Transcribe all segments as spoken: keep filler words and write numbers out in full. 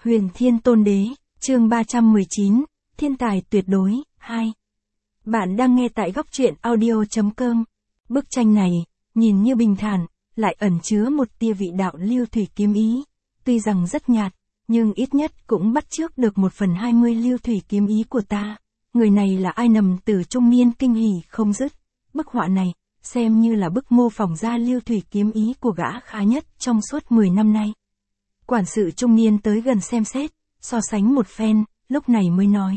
Huyền Thiên Tôn Đế, chương ba trăm mười chín, Thiên tài tuyệt đối, hai. Bạn đang nghe tại góc truyện audio chấm com. Bức tranh này, nhìn như bình thản, lại ẩn chứa một tia vị đạo lưu thủy kiếm ý. Tuy rằng rất nhạt, nhưng ít nhất cũng bắt chước được một phần hai mươi lưu thủy kiếm ý của ta. Người này là ai? Nằm Tử trung niên kinh hỉ không dứt. Bức họa này, xem như là bức mô phỏng ra lưu thủy kiếm ý của gã khá nhất trong suốt mười năm nay. Quản sự trung niên tới gần xem xét, so sánh một phen, lúc này mới nói.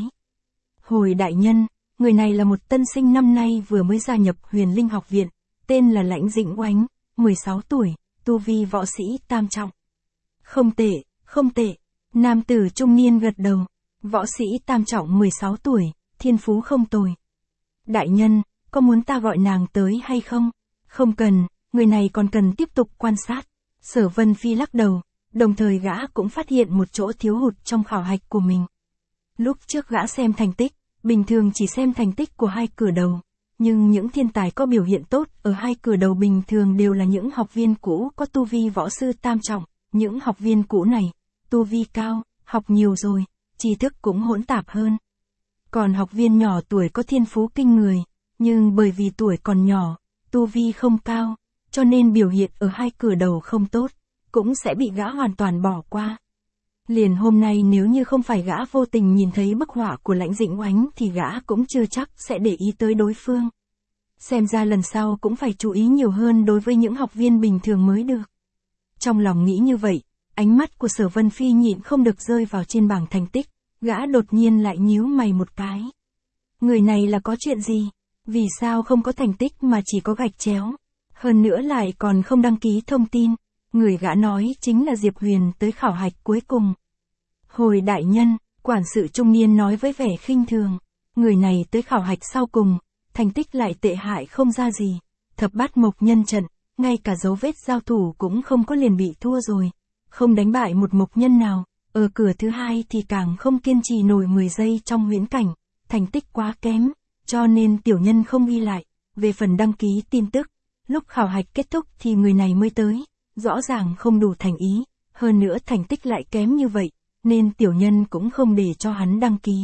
Hồi đại nhân, người này là một tân sinh năm nay vừa mới gia nhập Huyền Linh học viện, tên là Lãnh Dĩnh Oánh, mười sáu tuổi, tu vi võ sĩ tam trọng. Không tệ, không tệ, nam tử trung niên gật đầu, võ sĩ tam trọng mười sáu tuổi, thiên phú không tồi. Đại nhân, có muốn ta gọi nàng tới hay không? Không cần, người này còn cần tiếp tục quan sát. Sở Vân Phi lắc đầu, đồng thời gã cũng phát hiện một chỗ thiếu hụt trong khảo hạch của mình. Lúc trước gã xem thành tích, bình thường chỉ xem thành tích của hai cửa đầu, nhưng những thiên tài có biểu hiện tốt ở hai cửa đầu bình thường đều là những học viên cũ có tu vi võ sư tam trọng. Những học viên cũ này, tu vi cao, học nhiều rồi, tri thức cũng hỗn tạp hơn. Còn học viên nhỏ tuổi có thiên phú kinh người, nhưng bởi vì tuổi còn nhỏ, tu vi không cao, cho nên biểu hiện ở hai cửa đầu không tốt, cũng sẽ bị gã hoàn toàn bỏ qua. Liền hôm nay nếu như không phải gã vô tình nhìn thấy bức họa của Lãnh Dĩnh Oánh thì gã cũng chưa chắc sẽ để ý tới đối phương. Xem ra lần sau cũng phải chú ý nhiều hơn đối với những học viên bình thường mới được. Trong lòng nghĩ như vậy, ánh mắt của Sở Vân Phi nhịn không được rơi vào trên bảng thành tích, gã đột nhiên lại nhíu mày một cái. Người này là có chuyện gì? Vì sao không có thành tích mà chỉ có gạch chéo? Hơn nữa lại còn không đăng ký thông tin. Người gã nói chính là Diệp Huyền tới khảo hạch cuối cùng. Hồi đại nhân, quản sự trung niên nói với vẻ khinh thường. Người này tới khảo hạch sau cùng, thành tích lại tệ hại không ra gì. Thập bát mộc nhân trận, ngay cả dấu vết giao thủ cũng không có, liền bị thua rồi. Không đánh bại một mộc nhân nào, ở cửa thứ hai thì càng không kiên trì nổi mười giây trong huyễn cảnh. Thành tích quá kém, cho nên tiểu nhân không ghi lại. Về phần đăng ký tin tức, lúc khảo hạch kết thúc thì người này mới tới. Rõ ràng không đủ thành ý, hơn nữa thành tích lại kém như vậy, nên tiểu nhân cũng không để cho hắn đăng ký.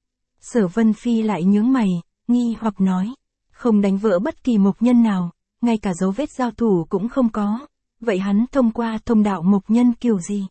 Sở Vân Phi lại nhướng mày, nghi hoặc nói, không đánh vỡ bất kỳ mộc nhân nào, ngay cả dấu vết giao thủ cũng không có, vậy hắn thông qua thông đạo mộc nhân kiểu gì?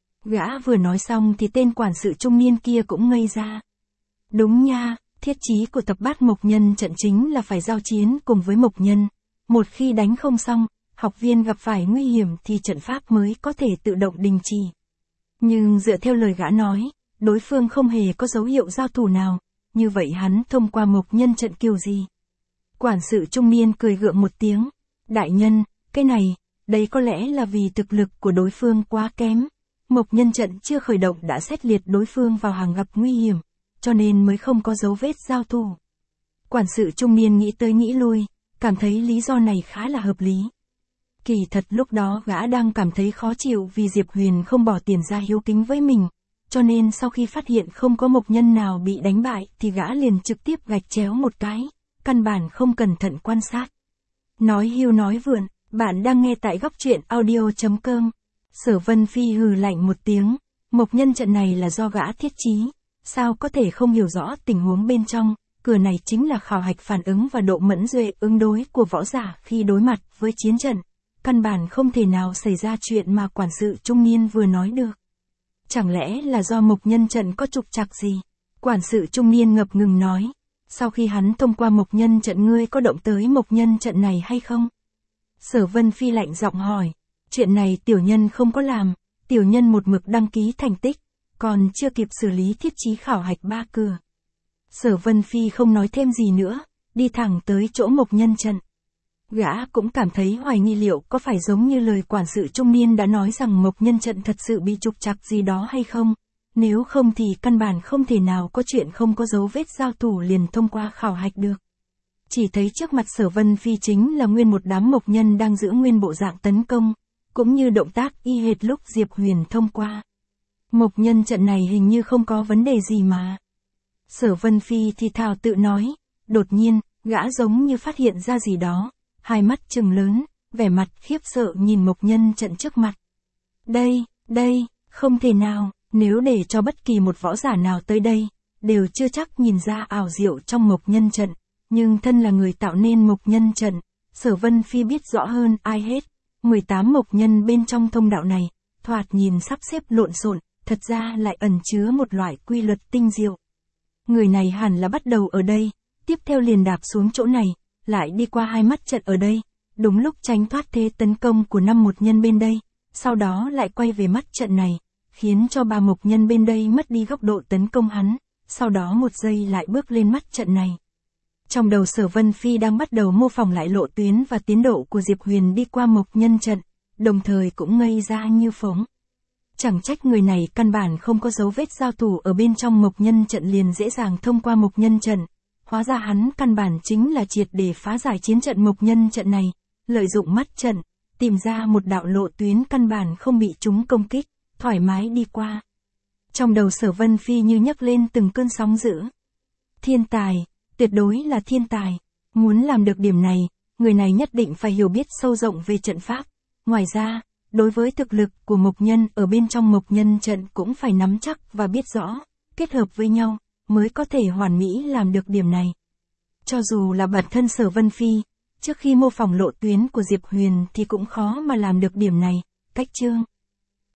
Gã vừa nói xong thì tên quản sự trung niên kia cũng ngây ra. Đúng nha, thiết chí của thập bát mộc nhân trận chính là phải giao chiến cùng với mộc nhân, một khi đánh không xong, học viên gặp phải nguy hiểm thì trận pháp mới có thể tự động đình chỉ. Nhưng dựa theo lời gã nói, đối phương không hề có dấu hiệu giao thủ nào, như vậy hắn thông qua mộc nhân trận kiểu gì? Quản sự trung niên cười gượng một tiếng, đại nhân, cái này, đây có lẽ là vì thực lực của đối phương quá kém. Mộc nhân trận chưa khởi động đã xét liệt đối phương vào hàng gặp nguy hiểm, cho nên mới không có dấu vết giao thủ. Quản sự trung niên nghĩ tới nghĩ lui, cảm thấy lý do này khá là hợp lý. Kỳ thật lúc đó gã đang cảm thấy khó chịu vì Diệp Huyền không bỏ tiền ra hiếu kính với mình, cho nên sau khi phát hiện không có mộc nhân nào bị đánh bại thì gã liền trực tiếp gạch chéo một cái, căn bản không cẩn thận quan sát. Nói hưu nói vượn, bạn đang nghe tại góc truyện audio chấm com. Sở Vân Phi hừ lạnh một tiếng, mộc nhân trận này là do gã thiết chí, sao có thể không hiểu rõ tình huống bên trong, cửa này chính là khảo hạch phản ứng và độ mẫn duệ ứng đối của võ giả khi đối mặt với chiến trận. Căn bản không thể nào xảy ra chuyện mà quản sự trung niên vừa nói được. Chẳng lẽ là do mộc nhân trận có trục trặc gì? Quản sự trung niên ngập ngừng nói. Sau khi hắn thông qua mộc nhân trận ngươi có động tới mộc nhân trận này hay không? Sở Vân Phi lạnh giọng hỏi. Chuyện này tiểu nhân không có làm, tiểu nhân một mực đăng ký thành tích, còn chưa kịp xử lý thiết chí khảo hạch ba cửa. Sở Vân Phi không nói thêm gì nữa, đi thẳng tới chỗ mộc nhân trận. Gã cũng cảm thấy hoài nghi liệu có phải giống như lời quản sự trung niên đã nói rằng mộc nhân trận thật sự bị trục trặc gì đó hay không, nếu không thì căn bản không thể nào có chuyện không có dấu vết giao thủ liền thông qua khảo hạch được. Chỉ thấy trước mặt Sở Vân Phi chính là nguyên một đám mộc nhân đang giữ nguyên bộ dạng tấn công, cũng như động tác y hệt lúc Diệp Huyền thông qua. Mộc nhân trận này hình như không có vấn đề gì mà. Sở Vân Phi thì thào tự nói, đột nhiên, gã giống như phát hiện ra gì đó. Hai mắt trừng lớn, vẻ mặt khiếp sợ nhìn mộc nhân trận trước mặt. Đây, đây, không thể nào, Nếu để cho bất kỳ một võ giả nào tới đây, đều chưa chắc nhìn ra ảo diệu trong mộc nhân trận, nhưng thân là người tạo nên mộc nhân trận, Sở Vân Phi biết rõ hơn ai hết, mười tám mộc nhân bên trong thông đạo này, thoạt nhìn sắp xếp lộn xộn, thật ra lại ẩn chứa một loại quy luật tinh diệu. Người này hẳn là bắt đầu ở đây, tiếp theo liền đạp xuống chỗ này, lại đi qua hai mắt trận ở đây, đúng lúc tránh thoát thế tấn công của năm mộc nhân bên đây, sau đó lại quay về mắt trận này, khiến cho ba mộc nhân bên đây mất đi góc độ tấn công hắn, sau đó một giây lại bước lên mắt trận này. Trong đầu Sở Vân Phi đang bắt đầu mô phỏng lại lộ tuyến và tiến độ của Diệp Huyền đi qua mộc nhân trận, đồng thời cũng ngây ra như phóng. Chẳng trách người này căn bản không có dấu vết giao thủ ở bên trong mộc nhân trận liền dễ dàng thông qua mộc nhân trận. Hóa ra hắn căn bản chính là triệt để phá giải chiến trận mộc nhân trận này, lợi dụng mắt trận, tìm ra một đạo lộ tuyến căn bản không bị chúng công kích, thoải mái đi qua. Trong đầu Sở Vân Phi như nhấc lên từng cơn sóng dữ. Thiên tài, tuyệt đối là thiên tài. Muốn làm được điểm này, người này nhất định phải hiểu biết sâu rộng về trận pháp. Ngoài ra, đối với thực lực của mộc nhân ở bên trong mộc nhân trận cũng phải nắm chắc và biết rõ, kết hợp với nhau, mới có thể hoàn mỹ làm được điểm này. Cho dù là bản thân Sở Vân Phi, trước khi mô phỏng lộ tuyến của Diệp Huyền thì cũng khó mà làm được điểm này. Cách chương